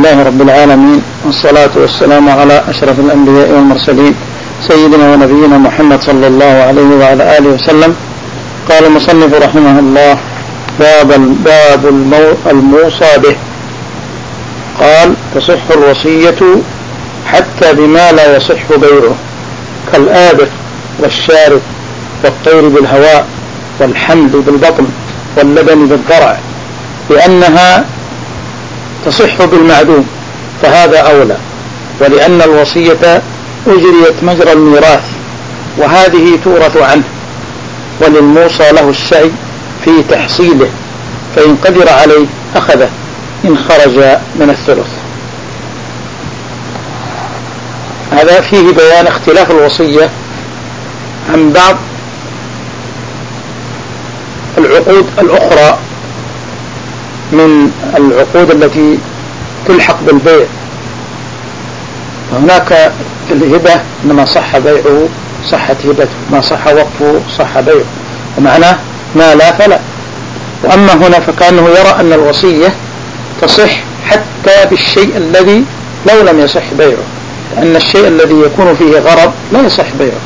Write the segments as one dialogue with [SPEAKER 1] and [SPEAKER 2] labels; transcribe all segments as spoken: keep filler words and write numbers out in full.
[SPEAKER 1] الله رب العالمين، والصلاة والسلام على أشرف الأنبياء والمرسلين سيدنا ونبينا محمد صلى الله عليه وعلى آله وسلم. قال المصنف رحمه الله: باب باب الموصى به. قال: تصح الوصية حتى بما لا يصح بيعه، كالآبق والشارد والطير بالهواء والحمل بالبطن واللبن بالضرع، لأنها تصح بالمعدوم، فهذا أولى، ولأن الوصية أجريت مجرى الميراث، وهذه تورث عنه، وللموصى له السعي في تحصيله، فإن قدر عليه أخذه إن خرج من الثلث. هذا فيه بيان اختلاف الوصية عن بعض العقود الأخرى من العقود التي تلحق بالبيع. وهناك في الهبة إنما صح بيعه صحت هبته، ما صح وقفه صح بيعه، ومعناه ما لا فلا. وأما هنا فكأنه يرى أن الوصية تصح حتى بالشيء الذي لو لم يصح بيعه، لأن الشيء الذي يكون فيه غرض لا يصح بيعه،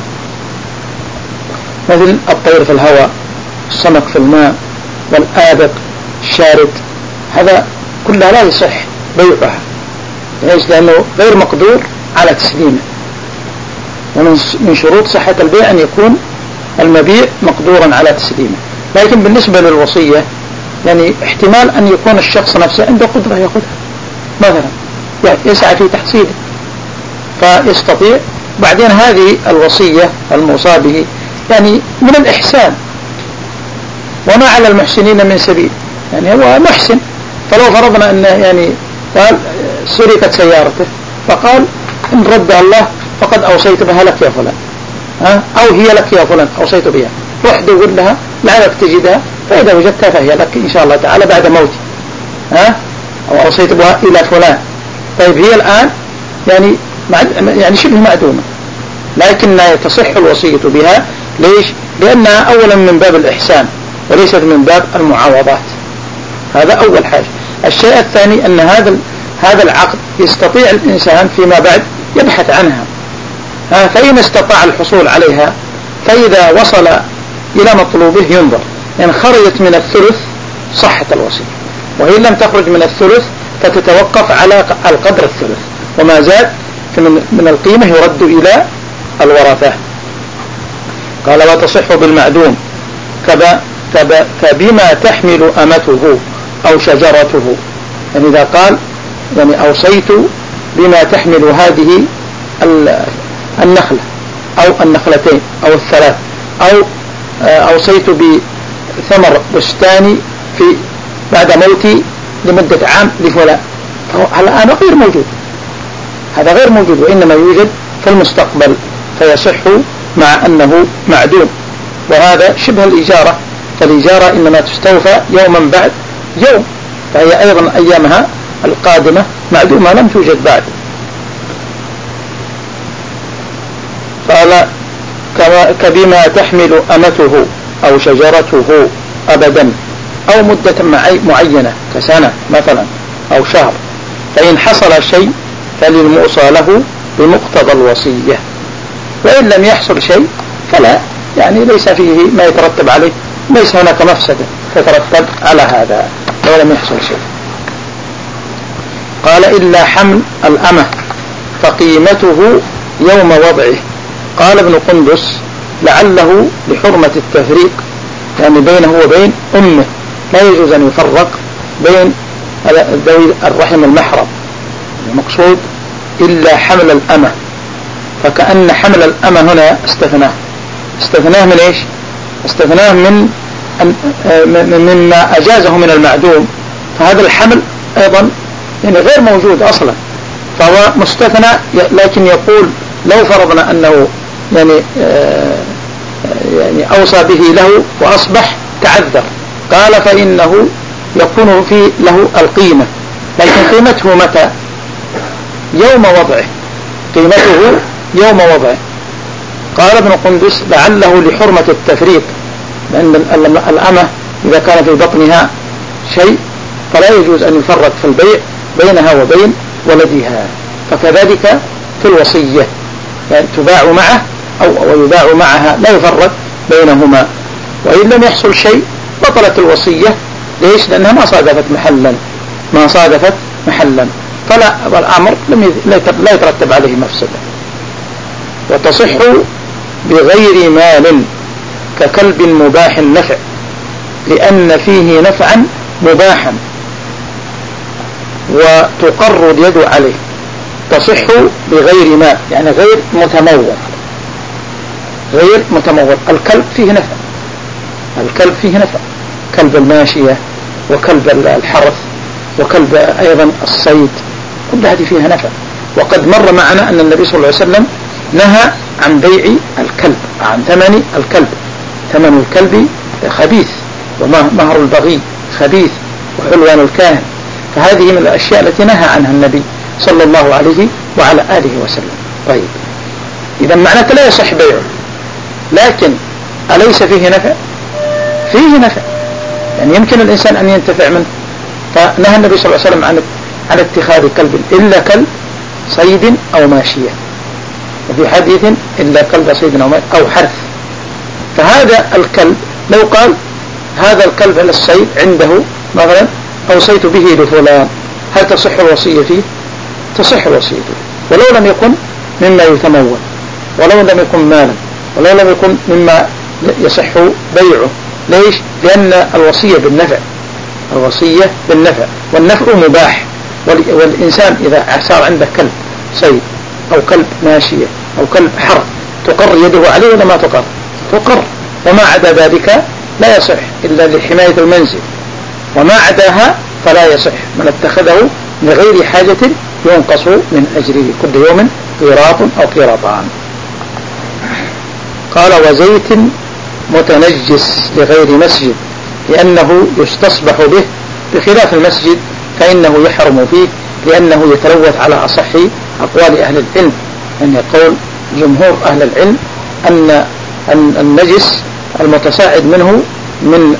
[SPEAKER 1] مثل الطير في الهواء، السمك في الماء، والآبق، الشارد، هذا كلها لا يصح بيعها، لأنه غير مقدور على تسليمه. ومن شروط صحة البيع أن يكون المبيع مقدورا على تسليمه. لكن بالنسبة للوصية يعني احتمال أن يكون الشخص نفسه عنده قدرة يأخذها، مثلا يسعى في تحصيله فيستطيع. بعدين هذه الوصية الموصى به يعني من الإحسان، وما على المحسنين من سبيل، يعني هو محسن. فلو فرضنا أنه يعني قال سرقت سيارته، فقال إن ردها الله فقد أوصيت بها لك يا فلان، ها؟ أو هي لك يا فلان أوصيت بها، روح دور لها لعلك تجدها، فإذا وجدتها فهي لك إن شاء الله تعالى بعد موتي، ها؟ أو أوصيت بها إلى فلان. طيب هي الآن يعني يعني شبه معدومة، لكن تصح الوصية بها. ليش؟ لأنها أولا من باب الإحسان وليست من باب المعاوضات. هذا أول حاجة. الشيء الثاني أن هذا هذا العقد يستطيع الإنسان فيما بعد يبحث عنها، فإن استطاع الحصول عليها فإذا وصل إلى مطلوبه ينظر، يعني خرجت من الثلث صحة الوصية، وإن لم تخرج من الثلث فتتوقف على القدر الثلث، وما زاد من القيمة يرد إلى الورثة. قال: وتصح بالمعدوم كبما تحمل أمته أو شجرته. يعني إذا قال يعني أوصيت بما تحمل هذه النخلة أو النخلتين أو الثلاث، أو أوصيت بثمر بستاني في بعد موتي لمدة عام لفلان، الآن غير موجود، هذا غير موجود، وإنما يوجد في المستقبل، فيصح مع أنه معدوم. وهذا شبه الإجارة، فالإجارة إنما تستوفى يوما بعد يوم، فهي أيضا أيامها القادمة معدومة لم توجد بعد. قال: كبما تحمل أمته أو شجرته أبدا، أو مدة معينة كسنة مثلا أو شهر، فإن حصل شيء فللموصى له بمقتضى الوصية، وإن لم يحصل شيء فلا، يعني ليس فيه ما يترتب عليه، ليس هناك مفسدة تترتب على هذا لو لم يحصل شيء. قال: إلا حمل الأمة فقيمته يوم وضعه. قال ابن قندس: لعله لحرمة التفريق، يعني بينه وبين أمه لا يجوز أن يفرق بين ذوي الرحم المحرم، المقصود إلا حمل الأمة، فكأن حمل الأمة هنا استثناه استثناه من إيش؟ استثناه من مما أجازه من المعدوم، فهذا الحمل أيضا يعني غير موجود أصلا، فهو مستثنى. لكن يقول لو فرضنا أنه يعني يعني أوصى به له وأصبح تعذر، قال فإنه يكون في له القيمة، لكن قيمته متى؟ يوم وضعه، قيمته يوم وضعه. قال ابن قندس: لعله لحرمة التفريق، لأن الأمة إذا كان في بطنها شيء فلا يجوز أن يفرق في البيع بينها وبين ولدها. فكذلك في الوصية، يعني تباع معه أو ويباع معها، لا يفرق بينهما. وإن لم يحصل شيء بطلت الوصية. ليش؟ لأنها ما صادفت محلا ما صادفت محلا فلا الأمر لا يترتب عليه مفسدة. وتصح بغير مال ككلب مباح النفع، لأن فيه نفعا مباحا وتقر اليد عليه. تصح بغير مال يعني غير متمول، غير متمول. الكلب فيه نفع، الكلب فيه نفع، كلب الماشية وكلب الحرث وكلب أيضا الصيد، كل هذه فيها نفع. وقد مر معنا أن النبي صلى الله عليه وسلم نهى عن بيع الكلب، عن ثمن الكلب. ثمن الكلب خبيث، ومهر البغي خبيث، وحلوان الكاهن. فهذه من الأشياء التي نهى عنها النبي صلى الله عليه وعلى آله وسلم. طيب، إذا معناته لا يصح بيعه، لكن أليس فيه نفع؟ فيه نفع، يعني يمكن الإنسان أن ينتفع منه. فنهى النبي صلى الله عليه وسلم عن عن اتخاذ كلب إلا كلب صيد أو ماشية، وفي حديث إلا كلب صيد أو حرث. فهذا الكلب لو قال هذا الكلب للصيد عنده مثلا أوصيت به لفلان، هل تصح الوصية فيه؟ تصح الوصية فيه، ولو لم يكن مما يتمول، ولو لم يكن مالا، ولو لم يكن مما يصح بيعه. ليش؟ لأن الوصية بالنفع، الوصية بالنفع، والنفع مباح. والإنسان إذا صار عنده كلب صيد أو كلب ماشية أو كلب حر، تقر يده عليه ولا ما تقر؟ تقر. وما عدا ذلك لا يصح إلا لحماية المنزل، وما عداها فلا يصح. من اتخذه لغير حاجة ينقص من أجره كل يوم قيراط أو قيراطان. قال وزيت متنجس لغير مسجد، لأنه يستصبح به، بخلاف المسجد فإنه يحرم فيه، لأنه يتلوث على أصح أقوال أهل العلم. يعني قول جمهور أهل العلم أن النجس المتصاعد منه من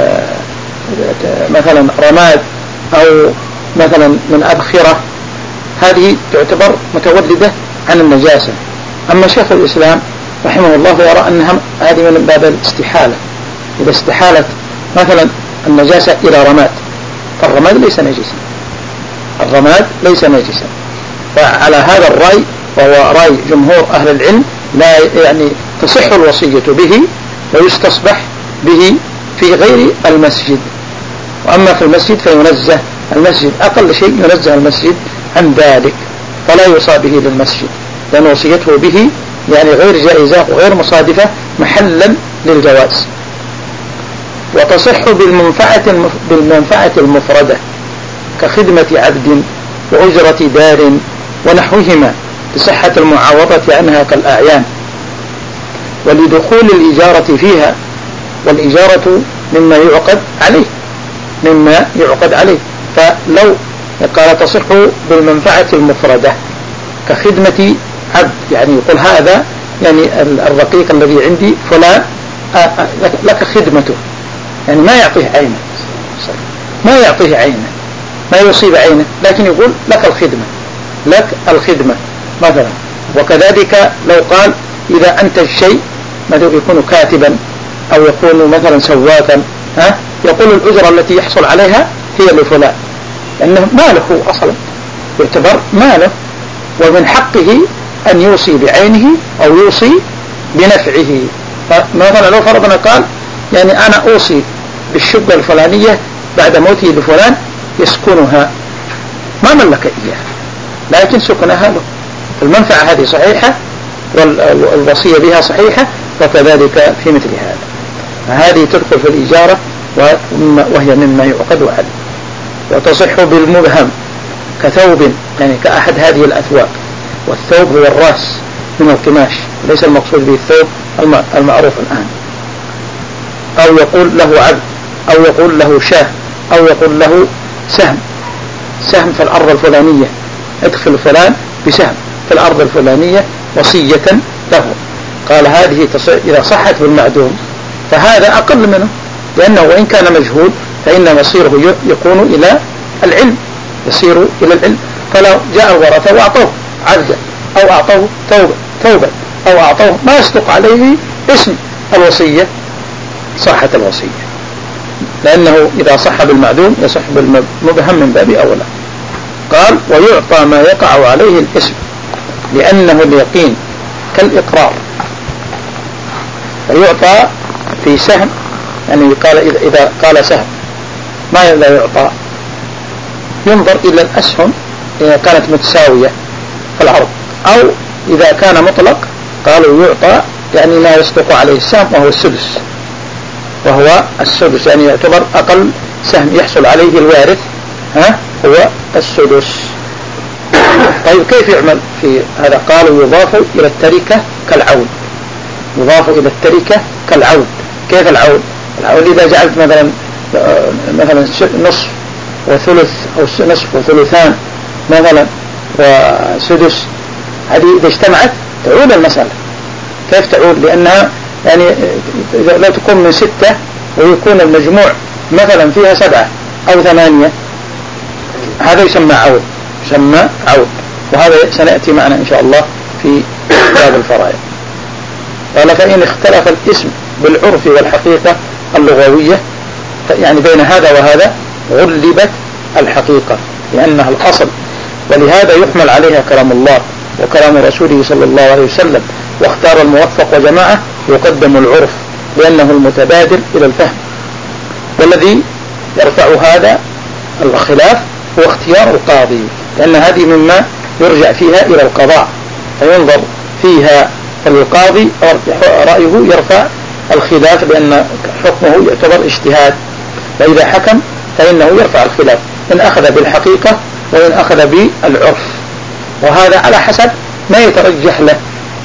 [SPEAKER 1] مثلا رماد أو مثلا من أبخرة، هذه تعتبر متولدة عن النجاسة. أما شيخ الإسلام رحمه الله يرى أنها هذه من باب الاستحالة. إذا استحالت مثلا النجاسة إلى رماد، فالرماد ليس نجسا، الرماد ليس نجسا. فعلى هذا الرأي، وهو رأي جمهور أهل العلم، لا يعني تصح الوصية به ويستصبح به في غير المسجد. وأما في المسجد فينزه المسجد، أقل شيء ينزه المسجد عن ذلك، فلا يوصى به للمسجد، لأن وصيته به يعني غير جائزة وغير مصادفة محلا للجواز. وتصح بالمنفعة بالمنفعة المفردة كخدمة عبد وأجرة دار ونحوهما، لصحة المعاوضة عنها كالأعيان، ولدخول الإجارة فيها، والإجارة مما يعقد عليه مما يعقد عليه. فلو قال تصح بالمنفعة المفردة كخدمة عبد، يعني يقول هذا يعني الرقيق الذي عندي فلان لك خدمته، يعني ما يعطيه عينه، ما يعطيه عينه، ما يصيب عينه، لكن يقول لك الخدمة، لك الخدمة مثلا. وكذلك لو قال إذا أنتج شيء، مثلا يكون كاتبا أو يكون مثلا سواقا، ها يقول الأجرة التي يحصل عليها هي لفلان، لأنه ماله أصلا، يعتبر ماله، ومن حقه أن يوصي بعينه أو يوصي بنفعه. فمثلا لو فرضنا قال يعني أنا أوصي بالشقة الفلانية بعد موته لفلان يسكنها، ما ملك إياها لكن سكنها له، المنفعة هذه صحيحة والوصية بها صحيحة. وكذلك في مثل هذا، هذه تدخل في الإجارة وهي مما يعقد عليه. وتصح بالمبهم كثوب، يعني كأحد هذه الأثواب، والثوب هو الرأس من القماش، ليس المقصود به الثوب المعروف الآن. أو يقول له عبد، أو يقول له شاه، أو يقول له سهم، سهم في الأرض الفلانية، ادخل فلان بسهم في الأرض الفلانية وصية له. قال هذه إذا صحت بالمعدوم فهذا أقل منه، لأنه وإن كان مجهول فإن مصيره يكون إلى العلم، يصير إلى العلم. فلو جاء الورثة وأعطوه عبدا أو أعطوه ثوبا ثوبا أو أعطوه ما يصدق عليه اسم الوصية صحة الوصية، لأنه إذا صح بالمعدوم يصح بالمبهم من باب أولى. قال ويعطى ما يقع عليه الاسم لأنه اليقين كالإقرار، ويعطى في سهم، يعني قال إذا قال سهم ماذا يعطى؟ ينظر إلى الأسهم إذا كانت متساوية في العرض، أو إذا كان مطلق قالوا يعطى يعني ما يصدق عليه السهم وهو السدس، وهو السدس يعني يعتبر أقل سهم يحصل عليه الوارث ها هو السدس. طيب كيف يعمل في هذا؟ قالوا يضاف إلى التركة كالعود، يضاف إلى التركة كالعود. كيف العود؟ العود إذا جعلت مثلا مثلا نصف وثلث أو نصف وثلثان مثلا وسدس، هذه إذا اجتمعت تعود المسألة. كيف تعود؟ لأنها يعني لا تكون من ستة ويكون المجموع مثلا فيها سبعة أو ثمانية، هذا يسمى عود، يسمى عود، وهذا سنأتي معنا إن شاء الله في باب الفرائض. قال فإن اختلف الاسم بالعرف والحقيقة اللغوية، يعني بين هذا وهذا غلبت الحقيقة لأنها الأصل، ولهذا يحمل عليها كلام الله وكلام رسوله صلى الله عليه وسلم، واختار الموفق وجماعة يقدم العرف لأنه المتبادر إلى الفهم. والذي يرفع هذا الخلاف هو اختيار القاضي، لأن هذه مما يرجع فيها إلى القضاء فينظر فيها، فالقاضي رأيه يرفع الخلاف لأن حكمه يعتبر اجتهاد، وإذا حكم فإنه يرفع الخلاف إن أخذ بالحقيقة وإن أخذ بالعرف، وهذا على حسب ما يترجح له،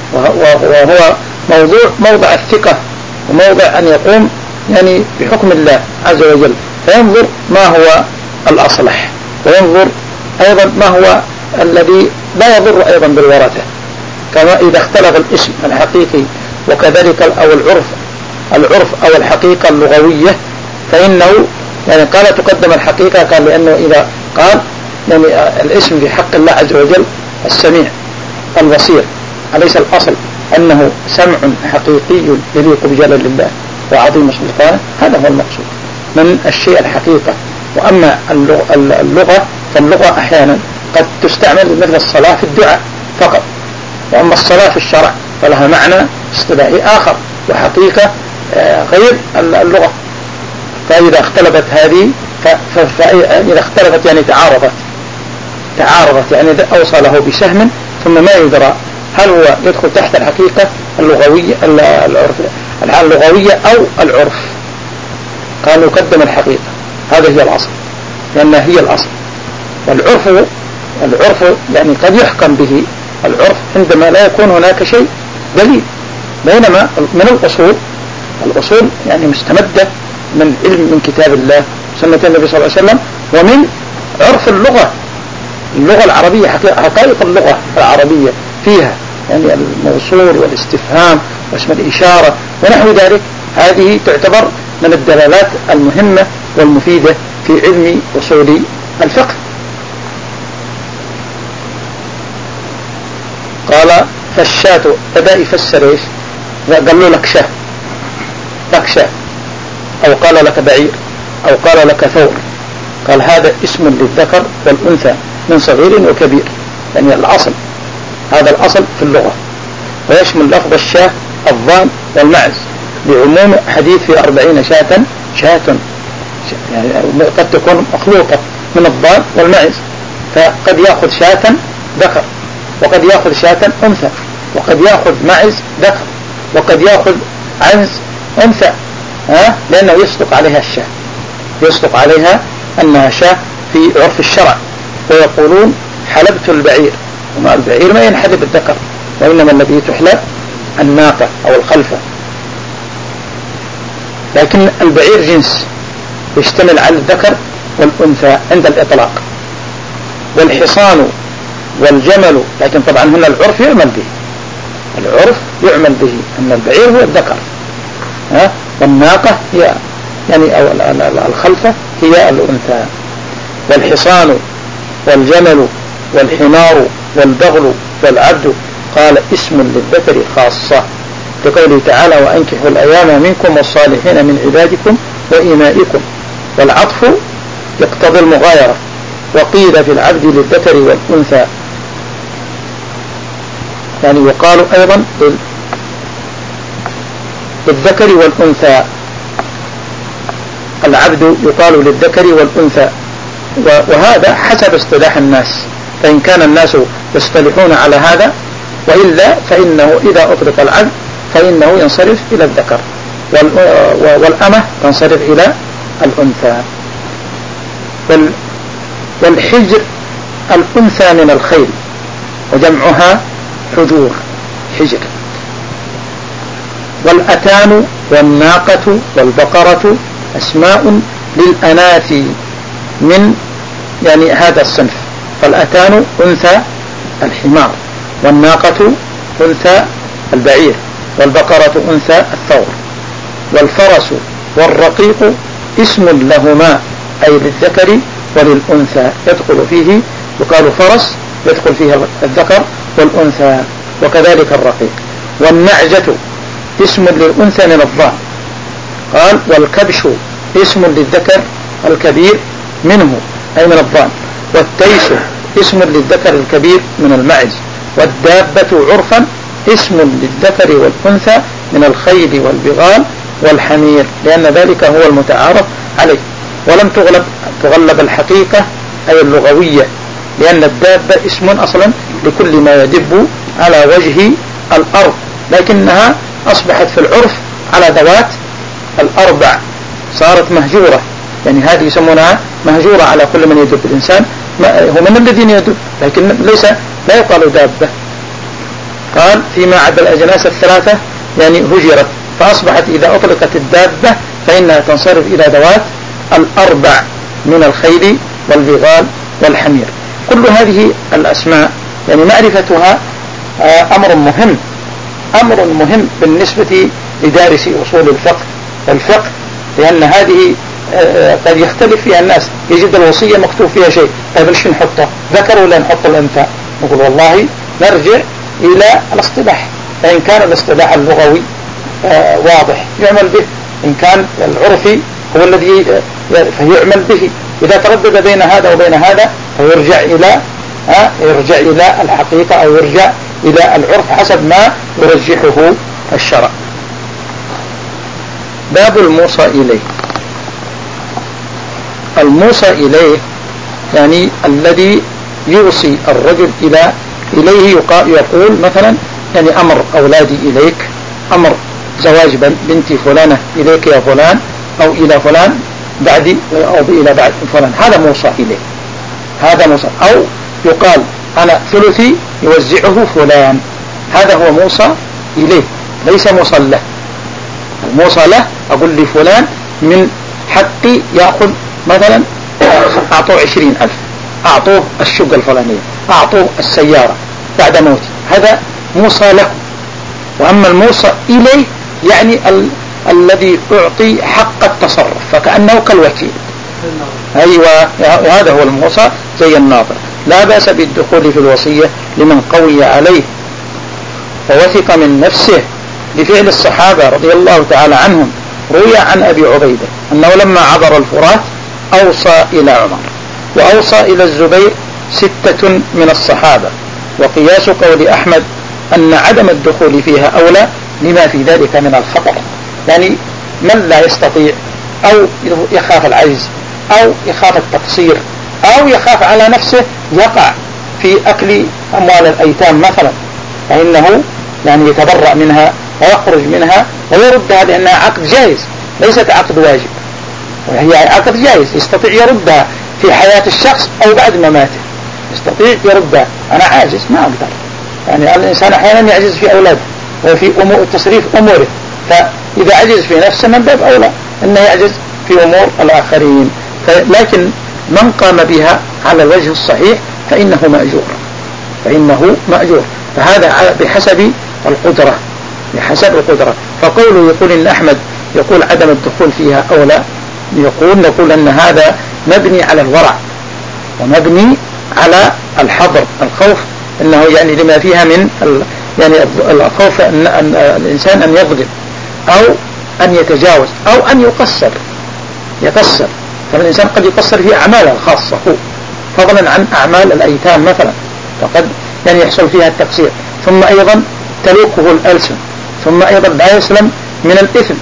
[SPEAKER 1] وهو موضوع موضع الثقة وموضع أن يقوم يعني بحكم الله عز وجل، فينظر ما هو الأصلح، وينظر أيضا ما هو الذي لا يضر أيضا بالورثة، كما إذا اختلف الاسم الحقيقي وكذلك أو العرف العرف أو الحقيقة اللغوية، فإنه يعني قال تقدم الحقيقة، قال لأنه إذا قال يعني الاسم في حق الله عز وجل السميع البصير، أليس الأصل أنه سمع حقيقي يليق بجلال الله وعظيم سلطانه؟ هذا هو المقصود من الشيء الحقيقة. وأما اللغة فاللغة أحيانا قد تستعمل مثل الصلاة في الدعاء فقط، وأما الصلاة في الشرع فلها معنى اصطلاحي آخر وحقيقة غير اللغة. فإذا اختلفت هذه فإذا اختلفت يعني تعارضت تعارضت يعني أوصله بسهم ثم ما يدرى هل هو يدخل تحت الحقيقة اللغوية العرف اللغوية أو العرف. قالوا قدم الحقيقة، هذا هي الأصل لأنها هي الأصل. والعرف العرف يعني قد يحكم به العرف عندما لا يكون هناك شيء دليل، بينما من الأصول الأصول يعني مستمدة من علم من كتاب الله سنة النبي صلى الله عليه وسلم، ومن عرف اللغة اللغة العربية، حقائق اللغة العربية فيها يعني الموصول والاستفهام واسم الإشارة ونحو ذلك، هذه تعتبر من الدلالات المهمة والمفيدة في علم أصول الفقه. قال فالشاة بدأ يفسر ايش؟ قال له لك شاه، لك شاه، أو قال لك بعير، أو قال لك ثور، قال هذا اسم للذكر والأنثى من صغير وكبير، يعني الأصل هذا الأصل في اللغة، ويشمل لفظ الشاه الضان والمعز لعموم حديث في أربعين شاة شاة، يعني قد تكون مخلوطة من الضان والمعز، فقد يأخذ شاة ذكر وقد يأخذ شاة أنثى وقد يأخذ معز ذكر وقد يأخذ عنز أنثى، ها؟ لأنه يصدق عليها الشاة، يصدق عليها أنها شاة في عرف الشرع. ويقولون حلبت البعير، وما البعير ما ينحلب الذكر، وإنما الذي تحلب الناقة أو الخلفة، لكن البعير جنس يشتمل على الذكر والأنثى عند الإطلاق. والحصان والجمل، لكن طبعا هنا العرف يعمل به، العرف يعمل به أن البعير هو الذكر، ها؟ والناقة هي يعني أو الخلفة هي الأنثى. والحصان والجمل والحمار والبغل والعبد قال اسم للذكر خاصة، لقوله تعالى وأنكحوا الأيام منكم والصالحين من عبادكم وإمائكم، والعطف يقتضي المغايرة. وقيل في العبد للذكر والأنثى، يعني يقال أيضا للذكر والأنثى، العبد يقال للذكر والأنثى، وهذا حسب اصطلاح الناس، فإن كان الناس يصطلحون على هذا، وإلا فإنه إذا أطلق العبد فإنه ينصرف إلى الذكر، والأمة تنصرف إلى الأنثى. والحجر الأنثى من الخيل، وجمعها حجور حجر. والأتان والناقة والبقرة أسماء للأناث من يعني هذا الصنف. فالأتان أنثى الحمار، والناقة أنثى البعير، والبقرة أنثى الثور. والفرس والرقيق اسم لهما، أي للذكر وللأنثى، يدخل فيه يقال فرس يدخل فيه الذكر والأنثى، وكذلك الرقيق. والنعجة اسم للأنثى من الضأن، قال والكبش اسم للذكر الكبير منه أي من الضأن. والتيس اسم للذكر الكبير من المعز. والدابة عرفا اسم للذكر والأنثى من الخيل والبغال والحمير، لأن ذلك هو المتعارف عليه. ولم تغلب تغلب الحقيقة أي اللغوية، لأن الدابة اسم أصلا لكل ما يدب على وجه الأرض، لكنها أصبحت في العرف على ذوات الأربع، صارت مهجورة، يعني هذه يسمونها مهجورة على كل من يدب الإنسان، هو من الذين يدب، لكن ليس لا يقال دابة. قال فيما عدا الأجناس الثلاثة يعني هجرت، فأصبحت إذا أطلقت الدابة فإنها تنصرف إلى ذوات الأربع من الخيل والبغال والحمير. كل هذه الأسماء يعني معرفتها أمر مهم، أمر مهم بالنسبة لدارس أصول الفقه والفقه، لأن هذه قد يختلف فيها الناس، يجد الوصية مكتوب فيها شيء، طيب ايش نحطه، ذكر ولا نحط الأنثى؟ نقول والله نرجع إلى الاصطلاح، فإن كان الاصطلاح اللغوي واضح يعمل به، إن كان العرفي هو الذي فيعمل به، إذا تردد بين هذا وبين هذا فيرجع إلى يرجع إلى الحقيقة أو يرجع إلى العرف حسب ما يرجحه الشرع. باب الموصى إليه. الموصى إليه يعني الذي يوصي الرجل إلى إليه، يقول مثلا يعني أمر أولادي إليك، أمر زواج بنتي فلانة إليك يا فلان، أو إلى فلان بعدي أو إلى بعد فلان، هذا موصى إليه، هذا موصى. أو يقال أنا ثلثي يوزعه فلان، هذا هو موصى إليه، ليس موصى له. الموصى له أقول لفلان من حقي يأخذ مثلا أعطوه عشرين ألف، أعطوه الشقة الفلانية، أعطوه السيارة بعد موتي، هذا موصى له. وأما الموصى إليه يعني ال... الذي أعطي حق التصرف، فكأنه كالوكيل. أيوة، هذا هو الموصى زي الناظر. لا بأس بالدخول في الوصية لمن قوي عليه ووثق من نفسه، لفعل الصحابة رضي الله تعالى عنهم. روي عن أبي عبيدة أنه لما عبر الفرات أوصى إلى عمر، وأوصى إلى الزبير ستة من الصحابة. وقياس قول أحمد أن عدم الدخول فيها أولى لما في ذلك من الخطر، يعني من لا يستطيع أو يخاف العجز أو يخاف التقصير أو يخاف على نفسه يقع في أكل أموال الأيتام مثلا، فإنه يعني يتبرأ منها ويخرج منها ويردها، لأنها عقد جائز ليست عقد واجب، وهي عقد جائز يستطيع يردها في حياة الشخص أو بعد مماته، يستطيع يردها. أنا عاجز ما أقدر، يعني الإنسان أحيانا يعجز في أولاده وفي أمور تصريف أموره، فإذا عجز في نفسه من باب أولى أنه يعجز في أمور الآخرين. لكن من قام بها على الوجه الصحيح فإنه مأجور، فإنه مأجور. فهذا بحسب القدرة، بحسب القدرة. فقوله يقول إن أحمد يقول عدم الدخول فيها أولى، يقول نقول أن هذا مبني على الورع ومبني على الحظر الخوف انه يعني لما فيها من يعني الخوف ان, أن الانسان ان يظلم او ان يتجاوز او ان يقصر يقصر فالانسان قد يقصر في اعماله الخاصة هو فضلا عن اعمال الايتام مثلا فقد يعني يحصل فيها التقصير ثم ايضا تلوكه الألسن ثم ايضا لا يسلم من الاثم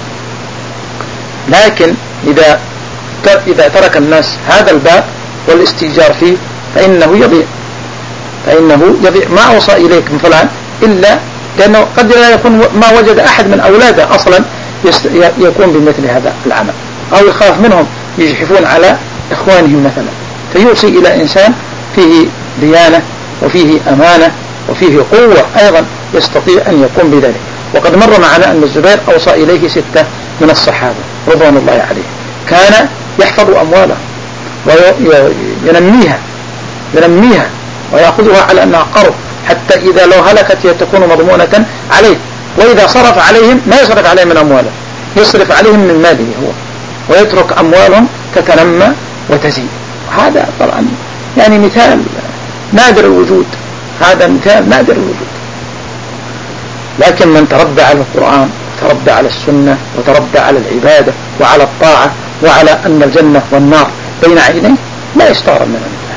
[SPEAKER 1] لكن اذا إذا ترك الناس هذا الباب والاستئجار فيه فإنه يضيع فإنه يضيع ما أوصى إليك من فلان إلا لأنه قد لا يكون ما وجد أحد من أولاده أصلا يكون بمثل هذا العمل أو يخاف منهم يجحفون على إخوانهم مثلا فيوصي إلى إنسان فيه ديانة وفيه أمانة وفيه قوة أيضا يستطيع أن يقوم بذلك وقد مر معنا أن الزبير أوصى إليه ستة من الصحابة رضوان الله عليه كان يحفظ أمواله وينميها ينميها ويأخذها على أنها قرض حتى إذا لو هلكت تكون مضمونة عليه وإذا صرف عليهم ما يصرف عليهم من أمواله يصرف عليهم من ماله هو ويترك أموالهم تتنمى وتزيد هذا طبعا يعني مثال نادر الوجود هذا مثال نادر الوجود لكن من تربى على القرآن تربى على السنة وتربى على العبادة وعلى الطاعة وعلى أن الجنة والنار بين عينيه لا يستغرب من مثل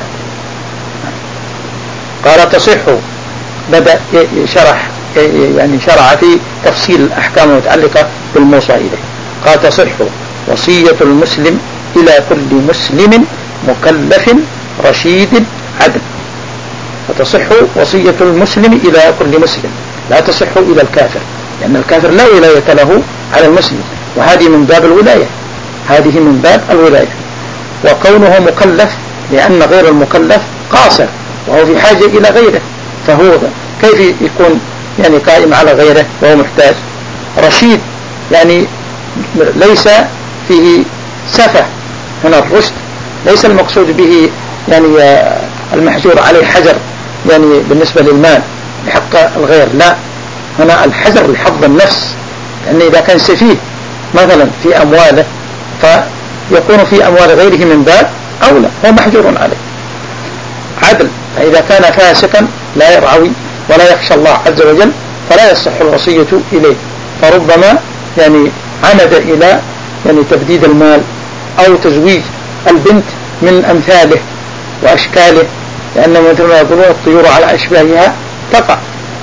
[SPEAKER 1] هذا قال تصح بدأ شرح يعني شرع في تفصيل الأحكام المتعلقة بالموصى إليه قال تصح وصية المسلم إلى كل مسلم مكلف رشيد عدل فتصح وصية المسلم إلى كل مسلم لا تصح إلى الكافر لأن الكافر لا ولاية له على المسلم وهذه من باب الولاية هذه من باب الولاية وكونه مكلف لأن غير المكلف قاصر وهو في حاجة إلى غيره فهو كيف يكون يعني قائم على غيره وهو محتاج رشيد يعني ليس فيه سفه هنا الرشد ليس المقصود به يعني المحجور عليه حجر يعني بالنسبة للمال بحق الغير لا هنا الحجر لحفظ النفس لأن إذا كان سفيه مثلا في أمواله فيكون في أموال غيره من باب أولى هو محجور عليه عدل فإذا كان فاسقا لا يرعوي ولا يخشى الله عز وجل فلا يصح الوصية إليه فربما يعني عمد إلى يعني تبديد المال أو تزويج البنت من أمثاله وأشكاله لأن مثل ما يقولون الطيور على أشباهها تقع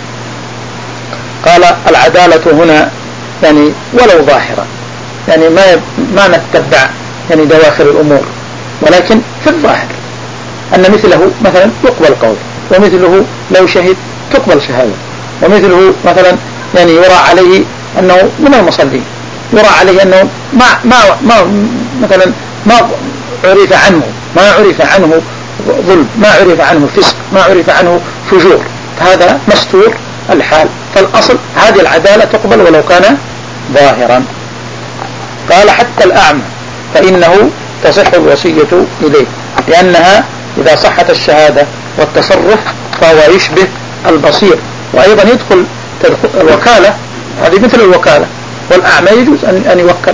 [SPEAKER 1] قال العدالة هنا يعني ولو ظاهرة يعني ما ما نتبع يعني دواخل الأمور ولكن في الظاهر أن مثله مثلا يقبل قول ومثله لو شهد تقبل شهادة ومثله مثلا يعني يرى عليه أنه من المصلين يرى عليه أنه ما ما ما مثلا ما عرف عنه ما عرف عنه ظلم ما عرف عنه فسق ما عرف عنه فجور هذا مستور الحال فالأصل هذه العدالة تقبل ولو كان ظاهرا قال حتى الأعمى فإنه تصح الوصية إليه لأنها إذا صحت الشهادة والتصرف فهو يشبه البصير وأيضا يدخل الوكالة هذه مثل الوكالة والأعمى يجوز أن يوكل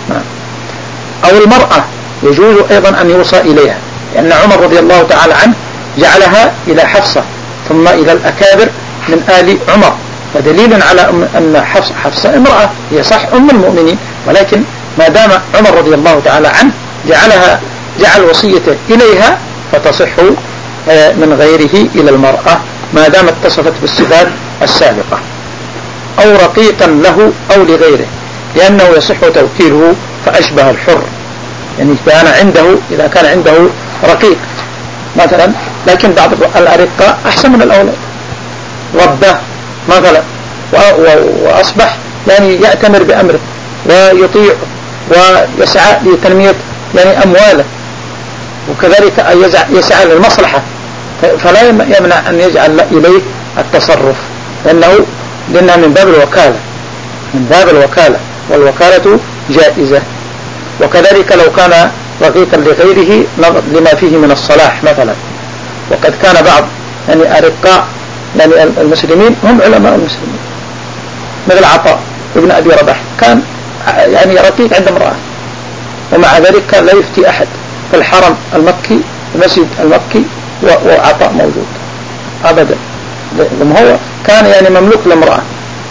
[SPEAKER 1] أو المرأة يجوز أيضا أن يوصى إليها لأن عمر رضي الله تعالى عنه جعلها إلى حفصة ثم إلى الأكابر من آل عمر فدليل على أن حفصة, حفصة امرأة هي صح أم المؤمنين ولكن ما دام عمر رضي الله تعالى عنه جعلها جعل وصيته إليها فتصح من غيره إلى المرأة ما دام اتصفت بالصفات السابقة أو رقيقا له أو لغيره لأنه يصح توكيله فأشبه الحر يعني كان عنده إذا كان عنده رقيق مثلا لكن بعض الأرقاء أحسن من الأولاد ربه مثلا وأصبح يعني يأتمر بأمره ويطيع ويسعى لتنمية يعني أمواله وكذلك يسعى للمصلحة فلا يمنع أن يجعل إليه التصرف لأنه لأنها من باب الوكالة من باب الوكالة والوكالة جائزة وكذلك لو كان رقيقا لغيره لما فيه من الصلاح مثلا وقد كان بعض يعني أرقاء يعني المسلمين هم علماء المسلمين مثل عطاء ابن أبي رباح كان يعني رقيق عند امرأة ومع ذلك كان لا يفتي أحد في الحرم المكي المسجد المكي وعطاء موجود أبدا. لما هو كان يعني مملوك لامرأة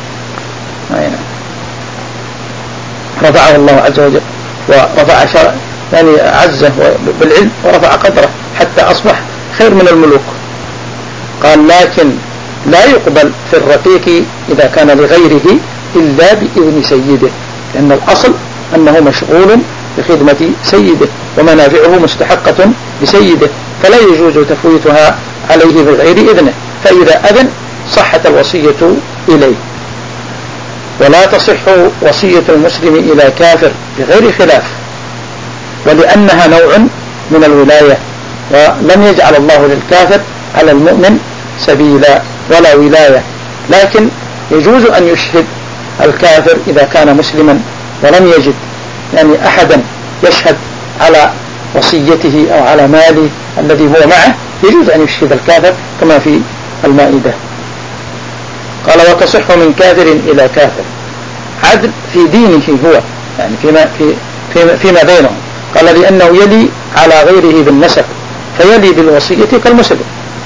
[SPEAKER 1] رفعه الله عز وجل ورفع شرع يعني عزه بالعلم ورفع قدره حتى أصبح خير من الملوك. قال لكن لا يقبل في الرقيق إذا كان لغيره إلا بإذن سيده، لأن الأصل أنه مشغول بخدمة سيده ومنافعه مستحقة لسيده، فلا يجوز تفويتها عليه بغير إذنه، فإذا أذن صحت الوصية إليه. ولا تصح وصية المسلم إلى كافر بغير خلاف، ولأنها نوع من الولاية، ولم يجعل الله للكافر على المؤمن سبيلا ولا ولاية، لكن يجوز أن يشهد الكافر إذا كان مسلما ولم يجد يعني أحدا يشهد على وصيته أو على ماله الذي هو معه، يجوز أن يشهد الكافر كما في المائدة. قال وتصح من كافر إلى كافر عدل في دينه هو يعني فيما, في فيما, فيما بينهم. قال لأنه يلي على غيره بالنسب فيلي بالوصية كالمسلم،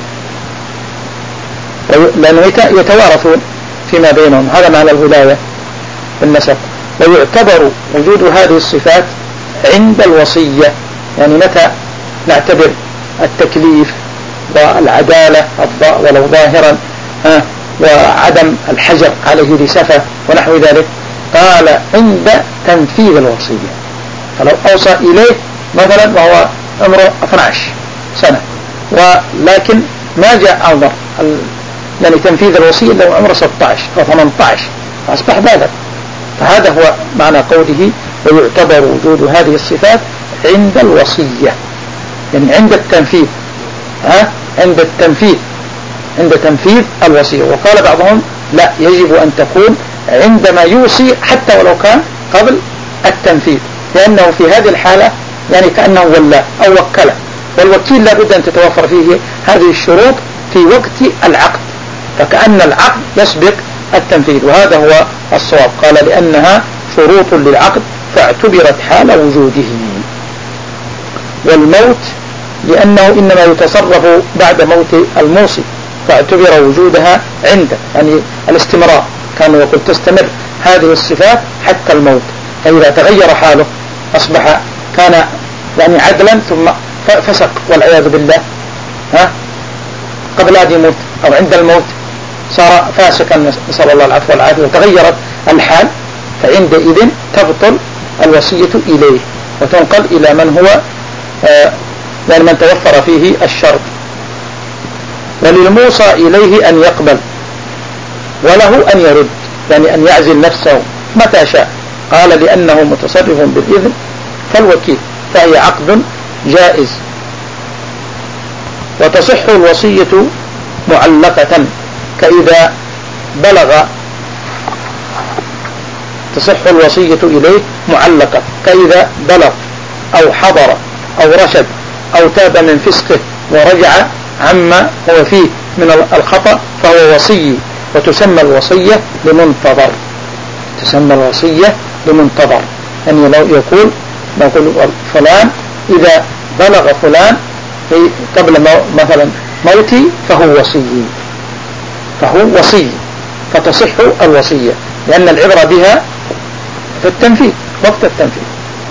[SPEAKER 1] لأنه يتوارثون فيما بينهم، هذا معنى الولاية بالنسب. ويعتبر وجود هذه الصفات عند الوصية، يعني متى نعتبر التكليف والعدالة ولو ظاهرا وعدم الحجر عليه لسفة ونحو ذلك. قال عند تنفيذ الوصية، فلو أوصى إليه مثلا وهو عمره اثني عشر سنة ولكن ما جاء أمر يعني تنفيذ الوصية لو عمره ستة عشر أو ثمانية عشر فأصبح بالغ، فهذا هو معنى قوله ويعتبر وجود هذه الصفات عند الوصية، يعني عند التنفيذ ها عند التنفيذ عند تنفيذ الوصية. وقال بعضهم لا، يجب أن تكون عندما يوصي حتى ولو كان قبل التنفيذ، لأنه في هذه الحالة يعني كأنه ولا أو وكله، والوكيل لابد أن تتوفر فيه هذه الشروط في وقت العقد، فكأن العقد يسبق التنفيذ، وهذا هو الصواب. قال لأنها شروط للعقد فاعتبرت حال وجوده. والموت لأنه إنما يتصرف بعد موت الموصي فاعتبر وجودها عنده، يعني الاستمرار، كان يقول تستمر هذه الصفات حتى الموت، فإذا تغير حاله أصبح كان يعني عدلا ثم فسق والعياذ بالله ها قبل أن يموت أو عند الموت صار فاسقا نسأل الله العفو والعافية وتغيرت الحال، فعندئذ تبطل الوصية إليه وتنقل إلى من هو آه يعني من توفر فيه الشرط. وللموصى إليه أن يقبل وله أن يرد، يعني أن يعزل نفسه متى شاء. قال لأنه متصرف بالإذن فالوكيل، فهي عقد جائز. وتصح الوصية معلقة كإذا بلغ، تصح الوصية إليه معلقة كإذا بلغ أو حضر أو رشد أو تاب من فسقه ورجع عما هو فيه من الخطأ فهو وصي. وتسمى الوصية لمنتظر، تسمى الوصية لمنتظر، يعني لو يقول نقول فلان إذا بلغ فلان قبل مثلا موتي فهو وصي، فهو وصي، فتصح الوصية لأن العبرة بها في التنفيذ وقت التنفيذ.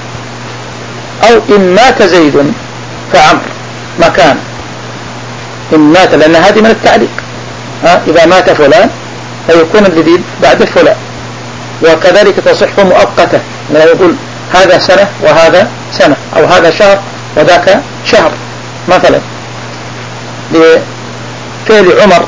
[SPEAKER 1] أو إن مات زيد فعمر مكان، إن مات، لأن هذه من التعليق، ها إذا مات فلان فيكون الجديد بعد فلان. وكذلك تصح مؤقتة، لا يقول هذا سنة وهذا سنة، أو هذا شهر وذاك شهر مثلا، لفعل عمر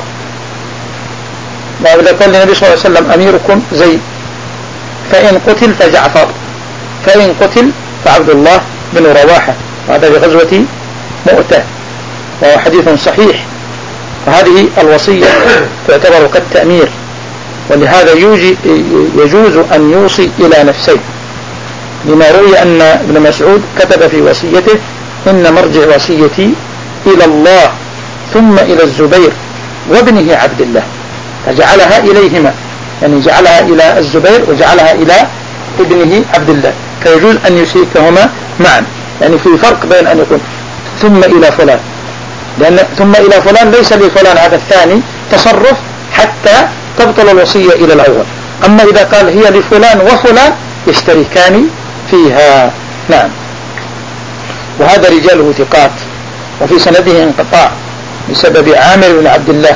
[SPEAKER 1] وإذا قال النبي صلى الله عليه وسلم أميركم زيد، فإن قتل فجعفر، فإن قتل فعبد الله بن رواحة، وهذا في غزوة مؤتة وهو حديث صحيح. فهذه الوصية تعتبر كالتأمير، ولهذا يجوز أن يوصي إلى نفسه، لما روي أن ابن مسعود كتب في وصيته إن مرجع وصيتي إلى الله ثم إلى الزبير وابنه عبد الله، فجعلها إليهما، يعني جعلها إلى الزبير وجعلها إلى ابنه عبد الله، فيجوز أن يشركهما معا، يعني في فرق بين أن يكون ثم إلى فلان لأن ثم إلى فلان ليس لفلان هذا الثاني تصرف حتى تبطل الوصية إلى الأول. أما إذا قال هي لفلان وفلان يشتركان فيها. نعم. وهذا رجاله ثقات، وفي سنده انقطاع بسبب عامر بن عبد الله،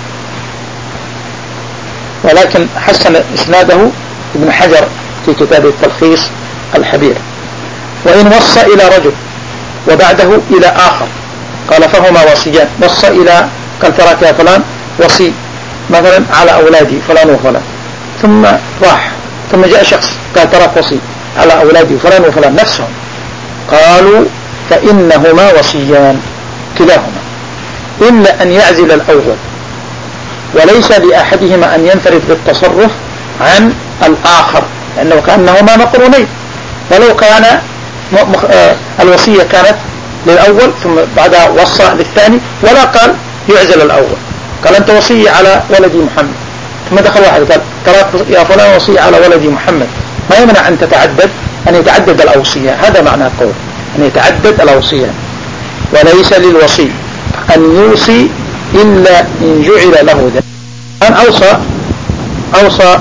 [SPEAKER 1] ولكن حسن إسناده ابن حجر في كتاب التلخيص الحبير. وإن وصى إلى رجل وبعده إلى آخر قال فهما وصيان، وصى إلى قال تراك يا فلان وصي مثلا على أولادي فلان وفلان، ثم راح ثم جاء شخص قال تراك وصي على أولادي فلان وفلان نفسهم، قالوا فإنهما وصيان كلاهما إلا أن يعزل الأول، وليس لأحدهما أن ينفرد بالتصرف عن الآخر، لأنه كأنهما مقرونين. ولو كان الوصية كانت للأول ثم بعدها وصى للثاني، ولا قال يعزل الأول، قال أنت وصي على ولدي محمد، ثم دخل واحد قال تراك يا فلان وصي على ولدي محمد، ما يمنع أن تتعدد أن يتعدد الأوصية. هذا معنى القول، أن يتعدد الأوصية. وليس للوصي أن يوصي إلا إن جعل له ذلك. أن أوصى أوصى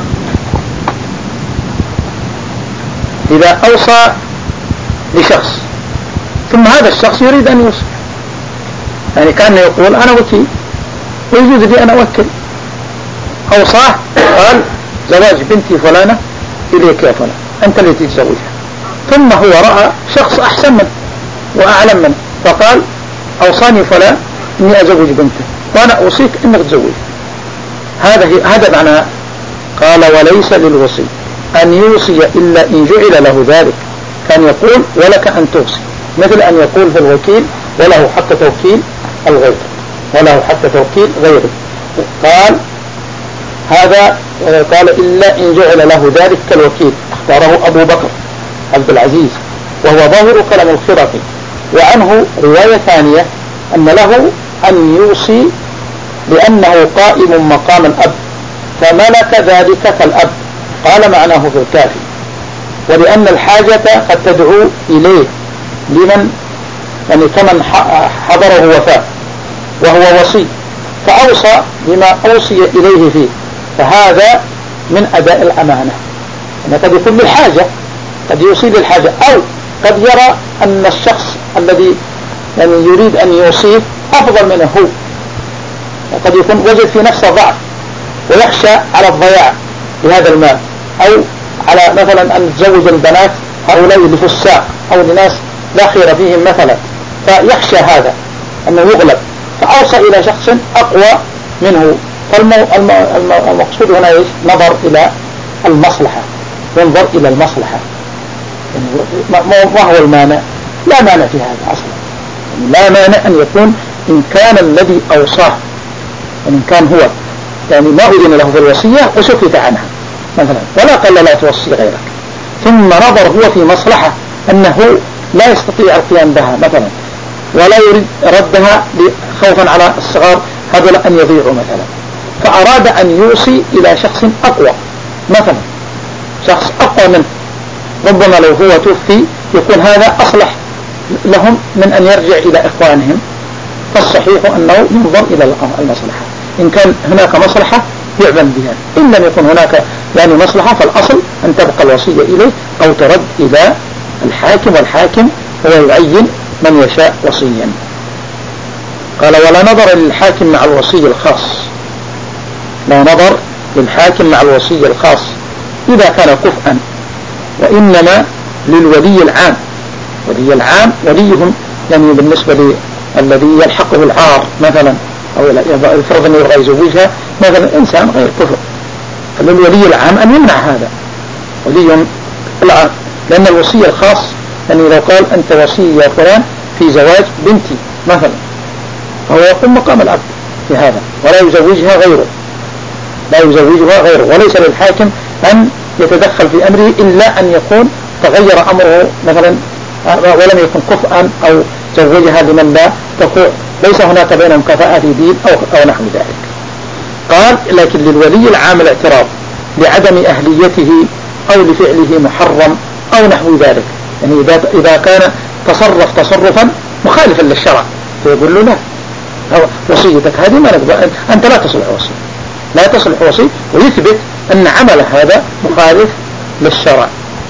[SPEAKER 1] إذا أوصى لشخص ثم هذا الشخص يريد أن يوصي، يعني كان يقول أنا وكيل ويجوز لي أن أوكل، أوصاه قال زواج بنتي فلانة إليك يا فلان أنت اللي تتزوجها، ثم هو رأى شخص أحسن منه وأعلم منه فقال أوصاني فلان إني أزوج بنته وأنا أوصيك إنك تزوج. هذا هذا معنى قال وليس للوصي أن يوصي إلا إن جعل له ذلك. كان يقول ولك أن توصي، مثل أن يقول في الوكيل وله حق توكيل الغير وله حق توكيل غيره. قال هذا قال إلا إن جعل له ذلك كالوكيل، اختاره أبو بكر عبد العزيز وهو ظاهر كلام الخرقي. وعنه رواية ثانية أن له أن يوصي لأنه قائم مقام الأب فملك ذلك كالأب، قال معناه في الكافي. ولأن الحاجة قد تدعو إليه لمن يعني كمن حضره وفاة وهو وصي فأوصى بما أوصي إليه فيه، فهذا من أداء الأمانة. يعني قد يكون للحاجة، قد يوصي للحاجة، أو قد يرى أن الشخص الذي يعني يريد أن يوصيه أفضل منه هو، وقد يكون وجد في نفسه ضعف ويخشى على الضياع بهذا المال، أو على مثلا أن تزوج البنات هؤلاء لفساق أو لناس لا خير فيهم مثلا، فيخشى هذا أنه يغلب فأوصى إلى شخص أقوى منه. فالمقصود هنا إيش؟ نظر إلى المصلحة، ينظر إلى المصلحة. يعني ما هو المانع؟ لا مانع في هذا أصلا، يعني لا مانع أن يكون إن كان الذي أوصاه وإن كان هو يعني ما أذن له في الوصية وسكت عنها مثلا ولا قال لا توصي غيرك، ثم نظر هو في مصلحة أنه لا يستطيع القيام بها مثلا ولا يريد ردها خوفا على الصغار هذول أن يضيعوا مثلا، فأراد أن يوصي إلى شخص أقوى مثلا، شخص أقوى منه، ربما لو هو توفي يكون هذا أصلح لهم من أن يرجع إلى إخوانهم. فالصحيح أنه ينظر إلى المصلحة، إن كان هناك مصلحة يعمل بها، إن لم يكن هناك يعني مصلحة فالأصل أن تبقى الوصية إليه أو ترد إلى الحاكم، والحاكم هو يعين من يشاء وصيا. قال ولا نظر للحاكم مع الوصي الخاص، لا نظر للحاكم مع الوصي الخاص إذا كان كفءا، وإنما للولي العام. ولي العام وليهم يعني بالنسبة للذي يلحقه العار مثلا أو الفرض أنه يبغى يزوجها مثلا إنسان غير كفء، فللولي العام أن يمنع هذا ولي العام، لأن الوصي الخاص يعني لو قال أنت وصي يا فلان في زواج بنتي مثلا فهو يقوم مقام الأب في هذا ولا يزوجها غيره، لا يزوجها غيره، وليس للحاكم أن يتدخل في أمره إلا أن يكون تغير أمره مثلا ولم يكن كفءا أو زوجها لمن لا تكون ليس هناك بينهم كفاءة في دين أو, أو نحو ذلك. قال لكن للولي العام الاعتراض لعدم أهليته أو لفعله محرم أو نحو ذلك، يعني إذا, إذا كان تصرف تصرفا مخالفا للشرع فيقول له لا وصيتك هذه ما نقبل، أنت لا تصلح وصي، لا تصلح وصي، ويثبت أن عمل هذا مخالف للشرع.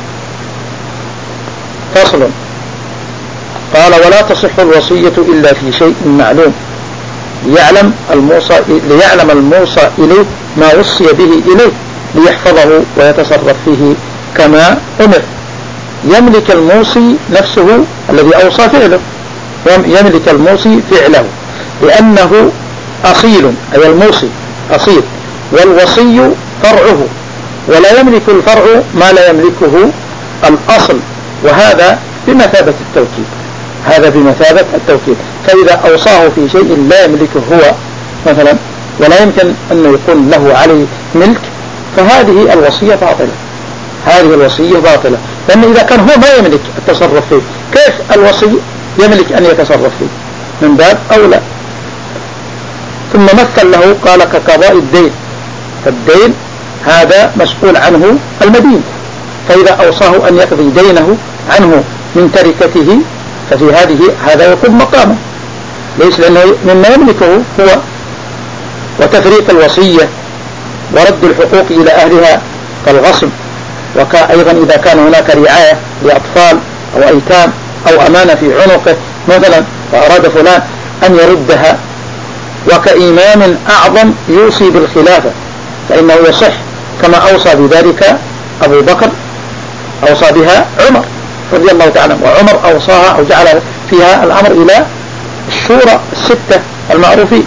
[SPEAKER 1] فصل. قال ولا تصح الوصية إلا في شيء معلوم ليعلم الموصى, ليعلم الموصى إليه ما وصي به إليه ليحفظه ويتصرف فيه كما أمر. يملك الموصي نفسه الذي أوصى فعله، يملك الموصي فعله لأنه أصيل، أي الموصي أصيل، والوصي فرعه، ولا يملك الفرع ما لا يملكه الأصل، وهذا بمثابة التوكيد، هذا بمثابة التوكيد. فإذا أوصاه في شيء لا يملكه هو مثلا ولا يمكن أن يكون له عليه ملك، فهذه الوصية باطلة، هذه الوصية باطلة، لأن إذا كان هو ما يملك التصرف فيه كيف الوصي يملك أن يتصرف فيه؟ من باب أولى. ثم مثل له قال كقضاء الدين، فالدين هذا مسؤول عنه المدين، فإذا أوصاه أن يقضي دينه عنه من تركته ففي هذه هذا يكون مقامه، ليس لأنه مما يملكه هو. وتفريق الوصية ورد الحقوق إلى أهلها كالغصب، وأيضا إذا كان هناك رعاية لأطفال أو أيتام أو أمانة في عنقه مثلا فأراد فلان أن يردها، وكإمام أعظم يوصي بالخلافة فإنه يصح كما أوصى بذلك أبو بكر، أوصى بها عمر رضي الله تعالى، وعمر أوصاها أو جعل فيها الأمر إلى الشورى الستة المعروفين،